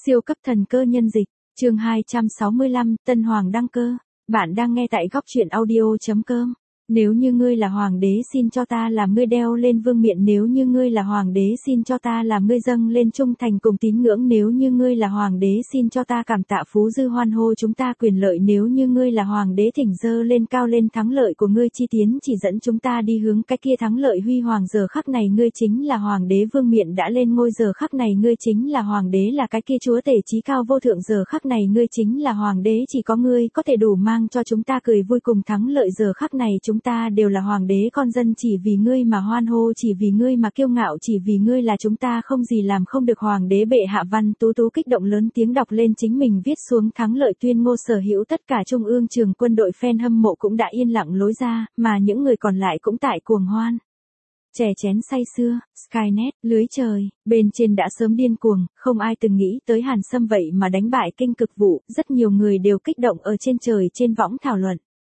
Siêu cấp thần cơ nhân dịch, chương 265, Tân Hoàng đăng cơ. Bạn đang nghe tại góc truyện audio.com. Nếu như ngươi là hoàng đế xin cho ta làm ngươi đeo lên vương miện, nếu như ngươi là hoàng đế xin cho ta làm ngươi dâng lên trung thành cùng tín ngưỡng, nếu như ngươi là hoàng đế xin cho ta cảm tạ phú dư hoan hô chúng ta quyền lợi, nếu như ngươi là hoàng đế thỉnh dơ lên cao lên thắng lợi của ngươi chi tiến chỉ dẫn chúng ta đi hướng cái kia thắng lợi huy hoàng, giờ khắc này ngươi chính là hoàng đế vương miện đã lên ngôi, giờ khắc này ngươi chính là hoàng đế là cái kia chúa tể chí cao vô thượng, giờ khắc này ngươi chính là hoàng đế, chỉ có ngươi có thể đủ mang cho chúng ta cười vui cùng thắng lợi, giờ khắc này chúng ta đều là hoàng đế con dân, chỉ vì ngươi mà hoan hô, chỉ vì ngươi mà kiêu ngạo, chỉ vì ngươi là chúng ta không gì làm không được. Hoàng đế bệ hạ Văn Tú Tú kích động lớn tiếng đọc lên chính mình viết xuống thắng lợi tuyên ngôn, sở hữu tất cả trung ương trường quân đội fan hâm mộ cũng đã yên lặng lối ra, mà những người còn lại cũng tại cuồng hoan. Chè chén say sưa, Skynet, lưới trời, bên trên đã sớm điên cuồng, không ai từng nghĩ tới Hàn Sâm vậy mà đánh bại Kinh Cực Vũ, rất nhiều người đều kích động ở trên trời trên võng thảo luận.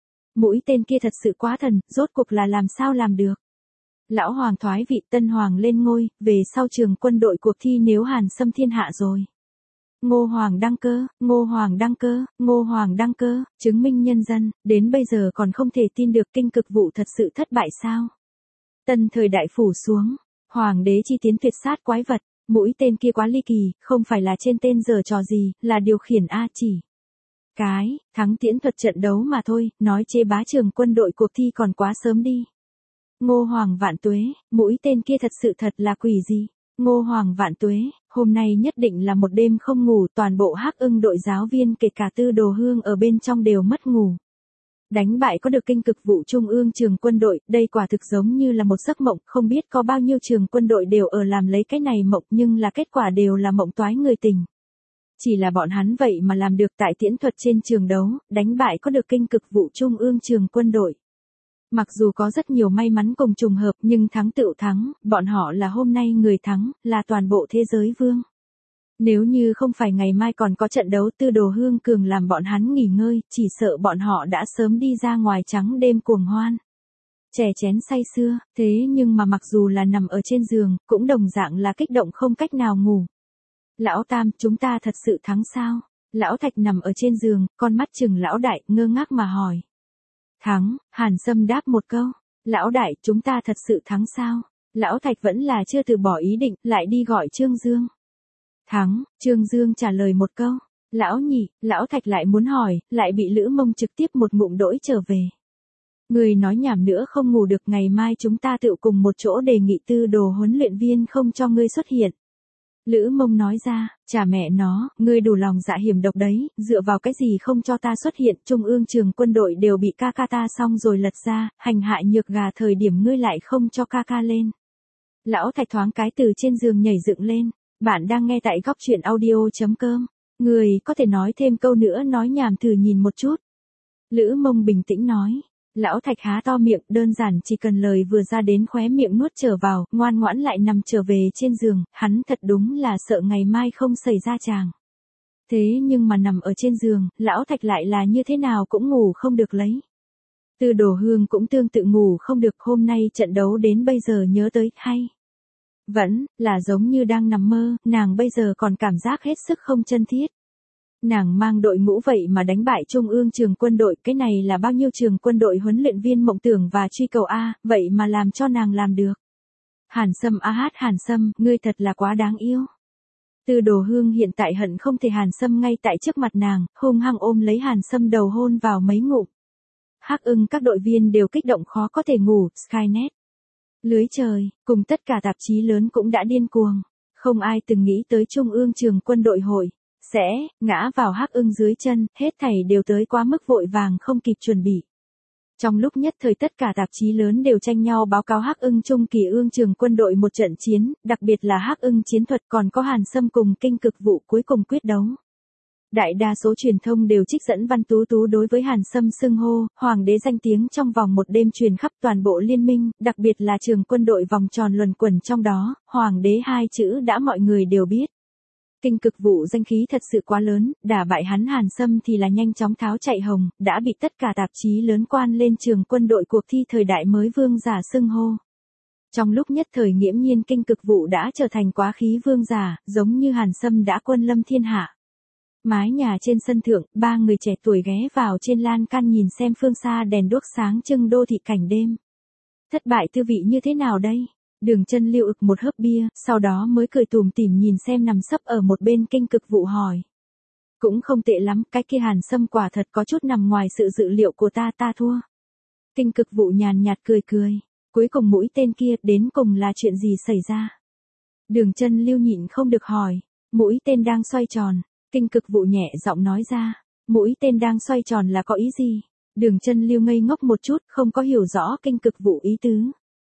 Mũi tên kia thật sự quá thần, rốt cuộc là làm sao làm được. Lão hoàng thoái vị, tân hoàng lên ngôi, về sau trường quân đội cuộc thi nếu Hàn Sâm thiên hạ rồi. Ngô hoàng đăng cơ, Ngô hoàng đăng cơ, Ngô hoàng đăng cơ, chứng minh nhân dân, đến bây giờ còn không thể tin được Kinh Cực Vũ thật sự thất bại sao. Tân thời đại phủ xuống, hoàng đế chi tiến tuyệt sát quái vật, mũi tên kia quá ly kỳ, không phải là trên tên giờ trò gì, là điều khiển A chỉ. Cái, thắng tiễn thuật trận đấu mà thôi, nói chê bá trường quân đội cuộc thi còn quá sớm đi. Ngô hoàng vạn tuế, mũi tên kia thật sự thật là quỷ gì. Ngô hoàng vạn tuế, hôm nay nhất định là một đêm không ngủ, toàn bộ Hắc Ưng đội giáo viên kể cả Tư Đồ Hương ở bên trong đều mất ngủ. Đánh bại có được Kinh Cực Vũ trung ương trường quân đội, đây quả thực giống như là một giấc mộng, không biết có bao nhiêu trường quân đội đều ở làm lấy cái này mộng, nhưng là kết quả đều là mộng toái người tình. Chỉ là bọn hắn vậy mà làm được tại tiễn thuật trên trường đấu, đánh bại có được Kinh Cực Vũ trung ương trường quân đội. Mặc dù có rất nhiều may mắn cùng trùng hợp nhưng thắng tựu thắng, bọn họ là hôm nay người thắng, là toàn bộ thế giới vương. Nếu như không phải ngày mai còn có trận đấu Tư Đồ Hương Cường làm bọn hắn nghỉ ngơi, chỉ sợ bọn họ đã sớm đi ra ngoài trắng đêm cuồng hoan. Chè chén say sưa, thế nhưng mà mặc dù là nằm ở trên giường, cũng đồng dạng là kích động không cách nào ngủ. Lão Tam, chúng ta thật sự thắng sao? Lão Thạch nằm ở trên giường, con mắt chừng lão đại, ngơ ngác mà hỏi. Thắng, Hàn Sâm đáp một câu. Lão đại, chúng ta thật sự thắng sao? Lão Thạch vẫn là chưa từ bỏ ý định, lại đi gọi Trương Dương. Thắng, Trương Dương trả lời một câu. Lão nhị, Lão Thạch lại muốn hỏi, lại bị Lữ Mông trực tiếp một ngụm đỗi trở về. Người nói nhảm nữa không ngủ được, ngày mai chúng ta tự cùng một chỗ đề nghị Tư Đồ huấn luyện viên không cho ngươi xuất hiện. Lữ Mông nói ra, chả mẹ nó, ngươi đủ lòng dạ hiểm độc đấy, dựa vào cái gì không cho ta xuất hiện, trung ương trường quân đội đều bị ca ca ta xong rồi lật ra, hành hại nhược gà thời điểm ngươi lại không cho ca ca lên. Lão Thạch thoáng cái từ trên giường nhảy dựng lên, bạn đang nghe tại góc truyện audio.com, người có thể nói thêm câu nữa nói nhảm thử nhìn một chút. Lữ Mông bình tĩnh nói. Lão Thạch há to miệng, đơn giản chỉ cần lời vừa ra đến khóe miệng nuốt trở vào, ngoan ngoãn lại nằm trở về trên giường, hắn thật đúng là sợ ngày mai không xảy ra chàng. Thế nhưng mà nằm ở trên giường, Lão Thạch lại là như thế nào cũng ngủ không được lấy. Tư Đồ Hương cũng tương tự ngủ không được, hôm nay trận đấu đến bây giờ nhớ tới, hay. Vẫn, là giống như đang nằm mơ, nàng bây giờ còn cảm giác hết sức không chân thiết. Nàng mang đội ngũ vậy mà đánh bại trung ương trường quân đội, cái này là bao nhiêu trường quân đội huấn luyện viên mộng tưởng và truy cầu a, vậy mà làm cho nàng làm được. Hàn Sâm Hàn Sâm, ngươi thật là quá đáng yêu. Tư Đồ Hương hiện tại hận không thể Hàn Sâm ngay tại trước mặt nàng, hung hăng ôm lấy Hàn Sâm đầu hôn vào mấy ngụm. Hắc Ưng các đội viên đều kích động khó có thể ngủ, Skynet. Lưới trời, cùng tất cả tạp chí lớn cũng đã điên cuồng. Không ai từng nghĩ tới trung ương trường quân đội hội sẽ ngã vào Hắc Ưng dưới chân, hết thảy đều tới quá mức vội vàng không kịp chuẩn bị. Trong lúc nhất thời tất cả tạp chí lớn đều tranh nhau báo cáo Hắc Ưng trung kỳ ương trường quân đội một trận chiến, đặc biệt là Hắc Ưng chiến thuật, còn có Hàn Sâm cùng Kinh Cực Vũ cuối cùng quyết đấu. Đại đa số truyền thông đều trích dẫn Văn Tú Tú đối với Hàn Sâm xưng hô, hoàng đế danh tiếng trong vòng một đêm truyền khắp toàn bộ liên minh, đặc biệt là trường quân đội vòng tròn luẩn quẩn trong đó, hoàng đế hai chữ đã mọi người đều biết. Kinh Cực Vũ danh khí thật sự quá lớn, đả bại hắn Hàn Sâm thì là nhanh chóng tháo chạy hồng, đã bị tất cả tạp chí lớn quan lên trường quân đội cuộc thi thời đại mới vương giả xưng hô. Trong lúc nhất thời nghiễm nhiên Kinh Cực Vụ đã trở thành quá khí vương giả, giống như Hàn Sâm đã quân lâm thiên hạ. Mái nhà trên sân thượng, ba người trẻ tuổi ghé vào trên lan can nhìn xem phương xa đèn đuốc sáng trưng đô thị cảnh đêm. Thất bại tư vị như thế nào đây? Đường Chân Lưu ực một hớp bia, sau đó mới cười tủm tỉm nhìn xem nằm sấp ở một bên Kinh Cực Vụ hỏi. Cũng không tệ lắm, cái kia Hàn Sâm quả thật có chút nằm ngoài sự dự liệu của ta thua. Kinh Cực Vụ nhàn nhạt cười cười. Cuối cùng mũi tên kia đến cùng là chuyện gì xảy ra? Đường Chân Lưu nhịn không được hỏi. Mũi tên đang xoay tròn. Kinh Cực Vụ nhẹ giọng nói ra. Mũi tên đang xoay tròn là có ý gì? Đường Chân Lưu ngây ngốc một chút, không có hiểu rõ Kinh Cực Vụ ý tứ.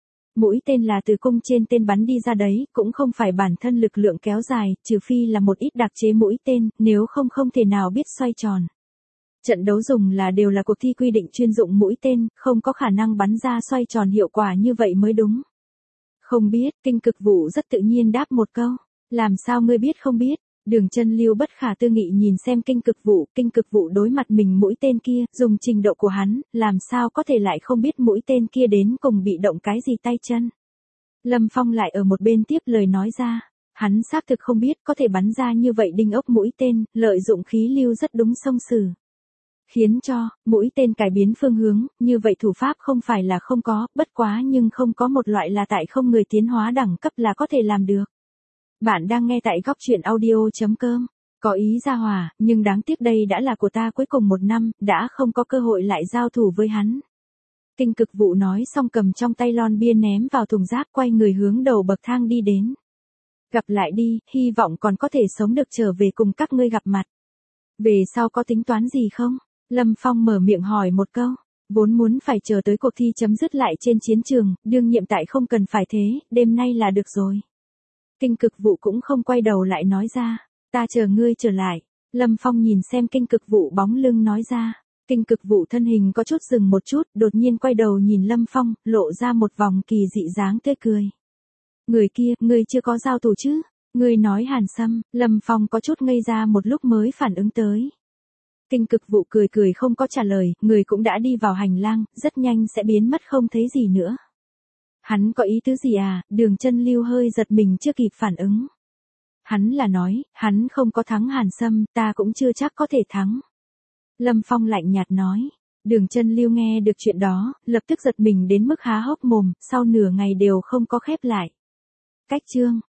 Mũi tên là từ cung trên tên bắn đi ra đấy, cũng không phải bản thân lực lượng kéo dài, trừ phi là một ít đặc chế mũi tên, nếu không không thể nào biết xoay tròn. Trận đấu dùng là đều là cuộc thi quy định chuyên dụng mũi tên, không có khả năng bắn ra xoay tròn hiệu quả như vậy mới đúng. Không biết, Kinh Cực Vụ rất tự nhiên đáp một câu. Làm sao ngươi biết không biết? Đường Chân Lưu bất khả tư nghị nhìn xem Kinh Cực Vụ đối mặt mình mũi tên kia, dùng trình độ của hắn, làm sao có thể lại không biết mũi tên kia đến cùng bị động cái gì tay chân. Lâm Phong lại ở một bên tiếp lời nói ra, hắn xác thực không biết có thể bắn ra như vậy đinh ốc mũi tên, lợi dụng khí lưu rất đúng xông xử. Khiến cho, mũi tên cải biến phương hướng, như vậy thủ pháp không phải là không có, bất quá nhưng không có một loại là tại không người tiến hóa đẳng cấp là có thể làm được. Bạn đang nghe tại góc truyện audio.com. Có ý ra hòa, nhưng đáng tiếc đây đã là của ta cuối cùng một năm, đã không có cơ hội lại giao thủ với hắn. Kinh Cực Vụ nói xong cầm trong tay lon bia ném vào thùng rác, quay người hướng đầu bậc thang đi đến. Gặp lại đi, hy vọng còn có thể sống được trở về cùng các ngươi gặp mặt. Về sau có tính toán gì không? Lâm Phong mở miệng hỏi một câu. Vốn muốn phải chờ tới cuộc thi chấm dứt lại trên chiến trường, đương nhiệm tại không cần phải thế, đêm nay là được rồi. Kinh Cực Vụ cũng không quay đầu lại nói ra. Ta chờ ngươi trở lại. Lâm Phong nhìn xem Kinh Cực Vụ bóng lưng nói ra. Kinh Cực Vụ thân hình có chút dừng một chút, đột nhiên quay đầu nhìn Lâm Phong, lộ ra một vòng kỳ dị dáng tươi cười. Người kia, ngươi chưa có giao thủ chứ? Ngươi nói Hàn Sâm. Lâm Phong có chút ngây ra một lúc mới phản ứng tới. Kinh Cực Vụ cười cười không có trả lời, người cũng đã đi vào hành lang, rất nhanh sẽ biến mất không thấy gì nữa. Hắn có ý tứ gì à? Đường Chân Lưu hơi giật mình chưa kịp phản ứng. Hắn là nói, hắn không có thắng Hàn Sâm, ta cũng chưa chắc có thể thắng. Lâm Phong lạnh nhạt nói. Đường Chân Lưu nghe được chuyện đó, lập tức giật mình đến mức há hốc mồm, sau nửa ngày đều không có khép lại. Cách chương